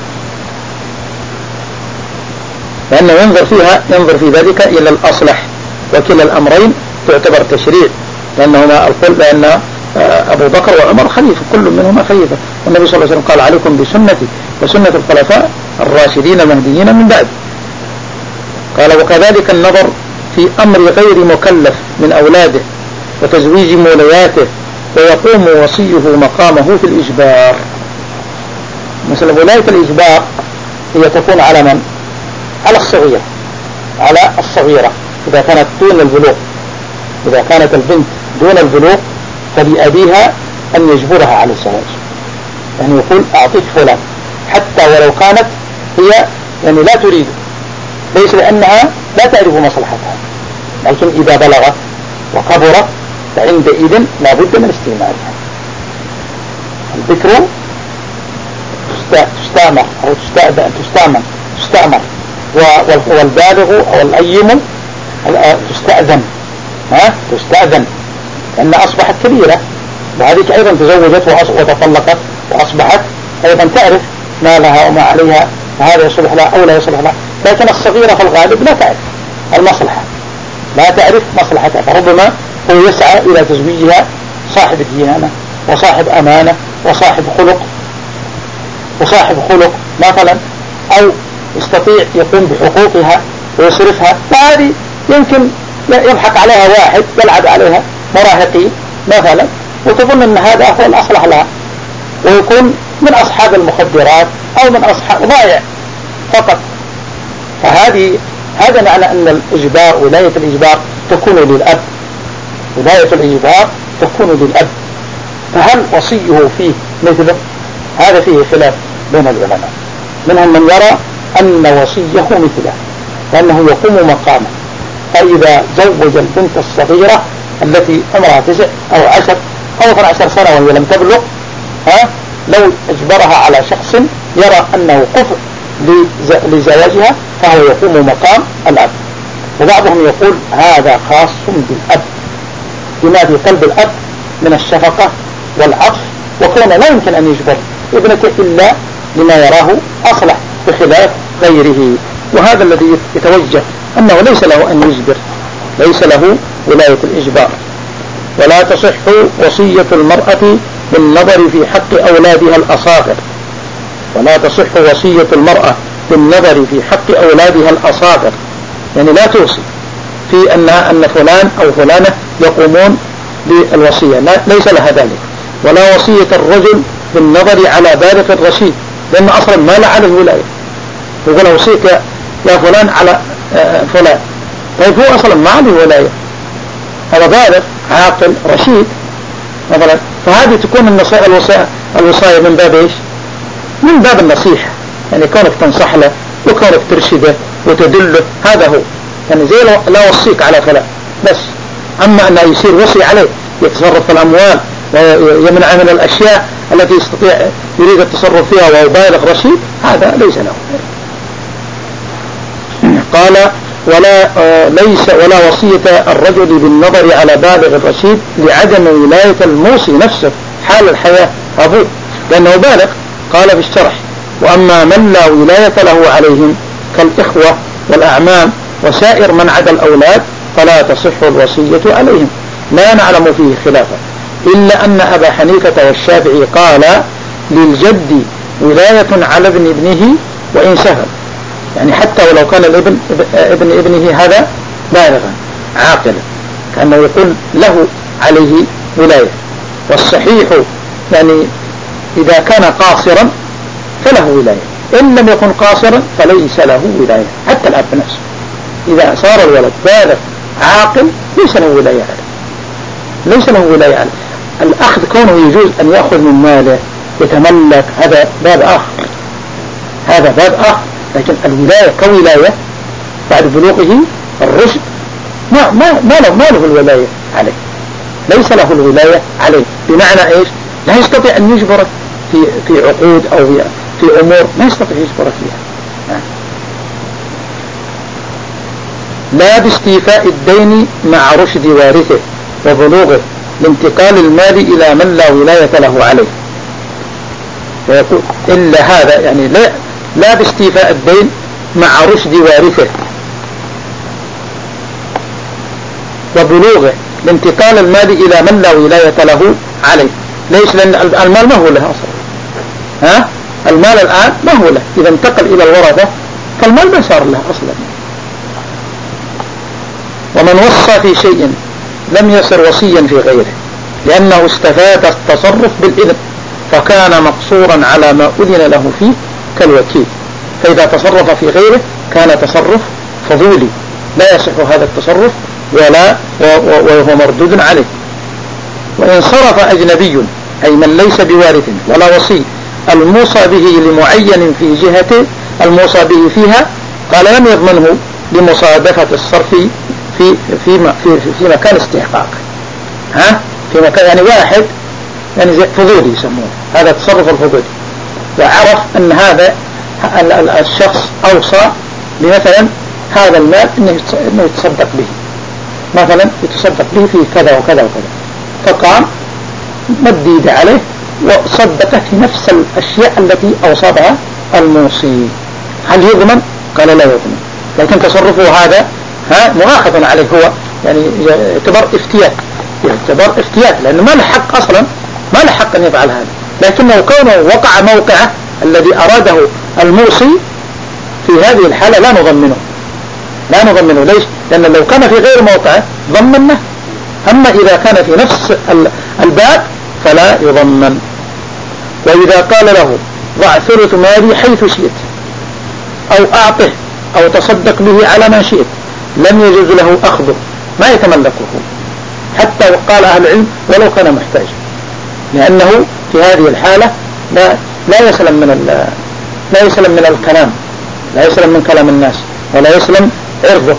[SPEAKER 1] لأنه ينظر فيها ينظر في ذلك إلى الأصلح، وكلا الأمرين تعتبر تشريع، لأنهما الكل لأن أبو بكر وعمر خليفة، كل منهما خليفة، والنبي صلى الله عليه وسلم قال عليكم بسنتي وسنة الخلفاء الراشدين المهديين من بعد. قال وكذلك النظر في أمر غير مكلف من أولاده وتزويج مولياته، ويقوم وصيه مقامه في الإجبار. مثل ولاية الإجبار هي تكون على من؟ على الصغيرة، على الصغيرة إذا كانت دون البلوغ، إذا كانت البنت دون البلوغ فلأبيها أن يجبرها على الزواج، يعني يقول أعطيك فلان حتى ولو كانت هي يعني لا تريد، ليس لأنها لا تعرف مصلحتها، لكن إذا بلغت وكبرت فعندئذ لا بد من استعمالها. الذكر تستعمر أو تستعمل تستعمل والبالغ أو الأيم تستأذن، ها تستأذن لأن أصبحت كبيرة، وهذه أيضا تزوجت وتطلقت وأصبحت أيضا تعرف ما لها وما عليها، فهذا يصلح لها أو لا يصلح لها. لكن الصغيرة في الغالب لا تعرف المصلحة، لا تعرف مصلحتها، فربما هو يسعى إلى تزويجها صاحب ديانة وصاحب أمانة وصاحب خلق وصاحب خلق مثلا، أو يستطيع يقوم بحقوقها ويصرفها، فهذه يمكن يضحك عليها واحد يلعب عليها مراهقين مثلا وتظن أن هذا هو الأصلح لها، ويكون من أصحاب المخدرات أو من أصحاب ضائع فقط. فهذه هذا معنى أن الإجبار ولاية الإجبار تكون للأب، ولاية الإجبار تكون للأب، فهل وصيه فيه مثله؟ هذا فيه خلاف بين العلماء، منهم من يرى أن وصيه مثله لأنه يقوم مقامه، فإذا زوج البنت الصغيرة التي عمرها تسع أو عشر أو اثنى عشر سنة وهي لم تبلغ، ها لو أجبرها على شخص يرى أنه كفء لزواجها فهو يقوم مقام الأب. وبعضهم يقول هذا خاص بالأب بما في قلب الأب من الشفقة والعطف، وكونه لا يمكن أن يجبر ابنته إلا لما يراه أصلح بخلاف غيره. وهذا الذي يتوجه أنه ليس له أن يجبر، ليس له ولاية الإجبار. ولا تصح وصية المرأة بالنظر في حق أولادها الأصاغر، ولا تصح وصية المرأة بالنظر في حق أولادها الأصاغر، يعني لا توصي في أنها أن فلان أو فلانة يقومون بالوصية، ليس لها ذلك. ولا وصية الرجل بالنظر على بالغ الرشيد، لأن أصلا ما لا عليه ولاية، يقول أوصيك يا فلان على فلان، طيب هو أصلا ما عليه ولاية، هذا بالغ عاقل رشيد مثلا، فهذه تكون الوصاية الوصاية من باب إيش؟ من باب النصيحة، يعني كونك تنصح له وكونك ترشده وتدله، هذا هو. يعني زي لا وصيك على فلان بس. أما أنه يصير وصي عليه يتصرف في الأموال ويمنع من الأشياء التي يستطيع يريد التصرف فيها وهو بالغ رشيد، هذا ليس له. قال ولا ليس ولا وصية الرجل بالنظر على بالغ الرشيد لعدم ولاية الموصي نفسه حال الحياة أبوه، لأنه بالغ. قال في الشرح: وأما من لا ولاية له عليهم كالإخوة والأعمام وسائر من عدا الأولاد فلا تصح الوصية عليهم، لا نعلم فيه خلافا، إلا أن أبا حنيفة والشافعي قال للجد ولاية على ابن ابنه وإن سهل، يعني حتى ولو كان الابن ابن ابنه هذا بالغا عاقلا، كأنه يقول له عليه ولاية. والصحيح يعني إذا كان قاصرا فله ولاية، إن لم يكن قاصرا فليس له ولاية. حتى الأب نفسه إذا صار الولد بالغ عاقل ليس له ولاية عليه، ليس له ولاية عليه. الأخذ كونه يجوز أن يأخذ من ماله يتملك، هذا باب آخر، هذا باب آخر. لكن الولاية كولاية بعد بلوغه الرشد ما ما ما له ما له الولاية عليه، ليس له الولاية عليه. بمعنى إيش؟ لا يستطيع أن يجبر في في عقود أو في أمور ما يستطيع يجبر فيها. لا باستيفاء الدين مع رشد وارثه وبلوغه لانتقال المال إلى من لا ولاية له عليه. ويقول إلا هذا يعني لا لا باستيفاء الدين مع رشد وارثه وبلوغه لانتقال المال إلى من لا ولاية له عليه. ليش؟ لأن المال ما هو له أصلا، ها؟ المال الآن ما هو له، إذا انتقل إلى الورثة فالمال ما صار له أصلا. ومن وصى في شيء لم يصر وصيا في غيره لأنه استفاد التصرف بالإذن فكان مقصورا على ما أذن له فيه كالوكيل، فإذا تصرف في غيره كان تصرف فضولي لا يصح هذا التصرف ولا وهو مردود عليه. وإن صرف أجنبي أي من ليس بوارث ولا وصي الموصى به لمعين في جهته الموصى به فيها قال لم يضمنه لمصادفة الصرف في في في, في مكان استحقاق، ها في مكان يعني واحد يعني زي فضولي يسمونه، هذا تصرف الفضولي، وعرف أن هذا الشخص أوصى بمثلا هذا المال إنه يتصدق به، مثلا يتصدق به في كذا وكذا وكذا، فقام مد يده عليه وصدقه في نفس الأشياء التي أوصى بها الموصي. هل يضمن؟ قال لا يضمن، لكن تصرفه هذا ها مؤاخذ عليه، هو يعني يعتبر افتيات، يعتبر افتيات لأنه ما له حق أصلا، ما له حق أن يفعل هذا، لكنه كونه وقع موقعه الذي أراده الموصي في هذه الحالة لا نضمنه، لا نضمنه. ليش؟ لأن لو كان في غير موقعه ضمنه، أما إذا كان في نفس الباب فلا يضمن. وإذا قال له ضع ثلث مالي حيث شئت أو أعطه أو تصدق به على ما شئت لم يجوز له أخذه، ما يتملكه حتى وقال أهل العلم ولو كان محتاجا، لأنه في هذه الحالة لا لا يسلم من لا يسلم من الكلام، لا يسلم من كلام الناس ولا يسلم عرضه،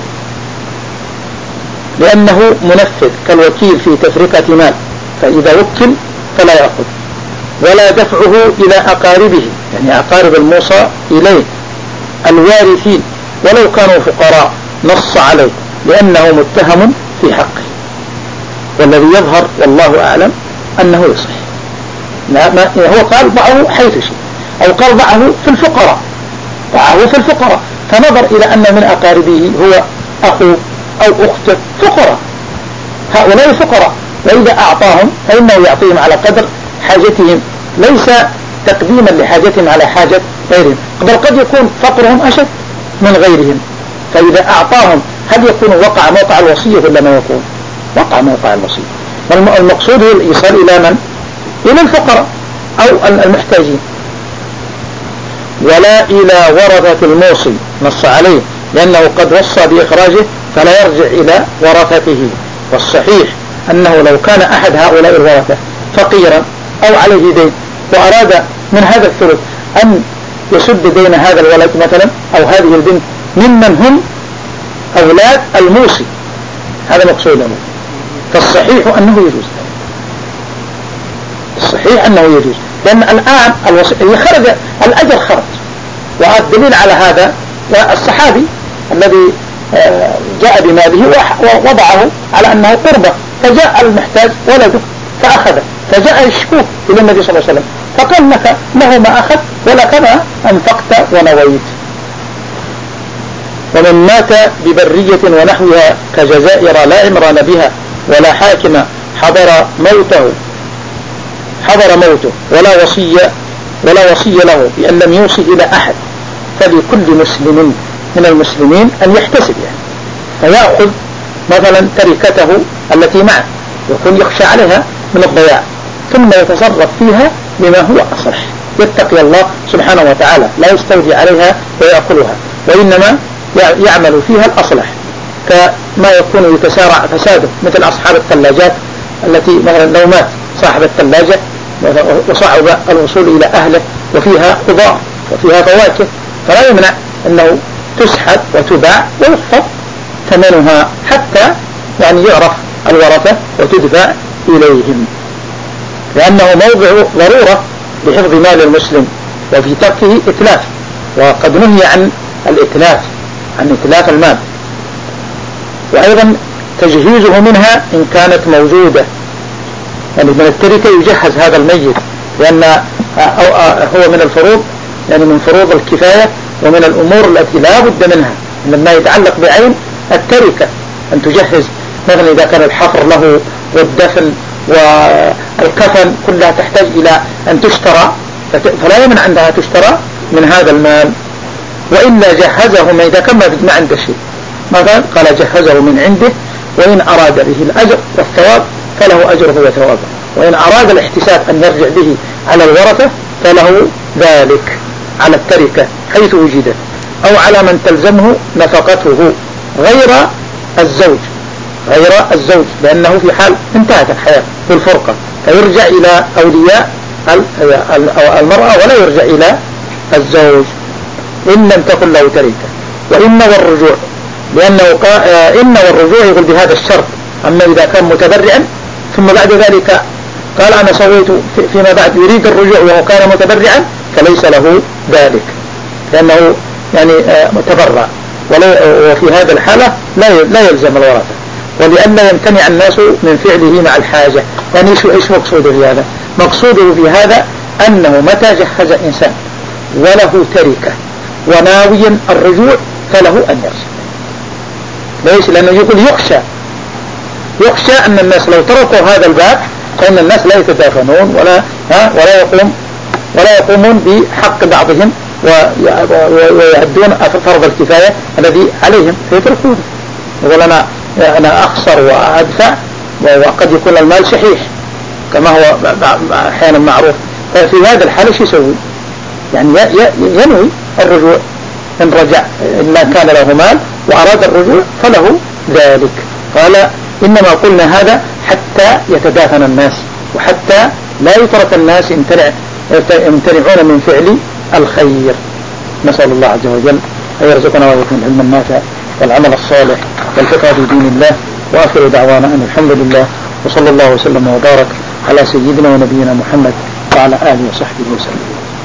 [SPEAKER 1] لأنه منفذ كالوكيل في تفرقة مال، فإذا وكل فلا يأخذ. ولا دفعه إلى أقاربه يعني أقارب الموصى إليه الوارثين ولو كانوا فقراء نص عليه لأنه متهم في حقه، والذي يظهر والله أعلم أنه يصح. هو قال ضعه حيث شيء أو قال ضعه في الفقراء، ضعه في الفقراء، فنظر إلى أن من أقاربه هو أخوه أو أخته فقراء، هؤلاء فقراء، وإذا أعطاهم فإنه يعطيهم على قدر حاجتهم ليس تقديما لحاجتهم على حاجة غيرهم، بل قد يكون فقرهم أشد من غيرهم، فإذا أعطاهم هل يكون وقع موقع الوصية ولا ما يكون وقع موقع الوصية؟ والمقصود هو الإيصال إلى من؟ إلى الفقراء أو المحتاجين. ولا إلى ورثة الموصي نص عليه لأنه قد وصى بإخراجه فلا يرجع إلى ورثته. والصحيح أنه لو كان أحد هؤلاء الورثة فقيرا أو عليه دين وأراد من هذا الثلث أن يسد دين هذا الولد مثلا أو هذه البنت ممن هم أولاد الموصي، هذا مقصوده. فالصحيح أنه يجوز، الصحيح أنه يجوز، لأن الآن الوصية خرج الأجر خرج، والدليل على هذا الصحابي الذي جاء بماله ووضعه على أنه قربة، فجاء المحتاج ولده فأخذه، فجاء يشكوه إلى النبي صلى الله عليه وسلم فقال لك له ما أخذ ولك ما أنفقت ونويت. ومن مات ببرية ونحوها كجزائر لا عمران بها ولا حاكم حضر موته حضر موته ولا وصي ولا وصي له بأن لم يوصي إلى أحد، فلكل مسلم من المسلمين أن يحتسب يعني، فيأخذ مثلا تركته التي معه يكون يخشى عليها من الضياع، ثم يتصرف فيها بما هو أصلح، يتقي الله سبحانه وتعالى، لا يستولي عليها ويأكلها، وإنما يعمل فيها الأصلح، كما يكون يتسارع فساده مثل أصحاب الثلاجات التي مثلا لو مات صاحب الثلاجة وصعب الوصول إلى أهله وفيها خضار وفيها فواكه، فلا يمنع أنه تسحب وتباع ويخفض ثمنها حتى يعني يعرف الورثة وتدفع إليهم، لأنه موضع ضرورة بحفظ مال المسلم، وفي تركه إتلاف، وقد نهي عن الإتلاف عن إتلاف المال، وأيضا تجهيزه منها إن كانت موجودة، يعني من التركة يجهز هذا الميت، لأن هو من الفروض يعني من فروض الكفاية ومن الأمور التي لا بد منها لما يتعلق بعين التركة، أن تجهز مثلا إذا كان الحفر له والدفن والكفن كلها تحتاج إلى أن تشترى، فلا يمنع عندها تشترى من هذا المال، وإلا جهزه ما إذا كان ما عنده شيء مثلا قال جهزه من عنده، وإن أراد به الأجر والثواب فله أجره وثوابه، وإن أراد الاحتساب أن يرجع به على الورثة فله ذلك على التركة حيث وجدت، أو على من تلزمه نفقته غير الزوج غير الزوج لأنه في حال انتهت الحياة بالفرقة، فيرجع إلى أولياء المرأة ولا يرجع إلى الزوج إن لم تكن له تركة. وإن والرجوع، لأنه إن والرجوع يقول بهذا الشرط، أما إذا كان متبرعا ثم بعد ذلك قال أنا سويت فيما بعد يريد الرجوع وهو كان متبرعا فليس له ذلك، لأنه يعني متبرع، وفي هذه الحالة لا يلزم الورثة، ولأن يمتنع الناس من فعله مع الحاجة. يعني إيش مقصوده في هذا؟ مقصوده في هذا أنه متى جهز إنسان وله تركة وناويا الرجوع فله أن يرجع. ليش؟ لأنه يقول يخشى يخشى أن الناس لو تركوا هذا الباب فإن الناس لا يتدافنون ولا ها ولا يقوم ولا يقومون بحق بعضهم ويعدون فرض الكفاية الذي عليهم فيتركونه. يقول أنا أنا أخسر وأدفع، وقد يكون المال شحيح كما هو أحيانا معروف، ففي هذا الحال شو يسوي؟ يعني ينوي الرجوع إن رجع، إن كان له مال وأراد الرجوع فله ذلك. قال إنما قلنا هذا حتى يتدافن الناس، وحتى لا يترك الناس يمتنعون من فعل الخير. نسأل الله عز وجل أن يرزقنا ويكون العلم النافع والعمل الصالح والفقه في دين الله، وآخر دعوانا أن الحمد لله، وصلى الله وسلم وبارك على سيدنا ونبينا محمد وعلى آله وصحبه وسلم.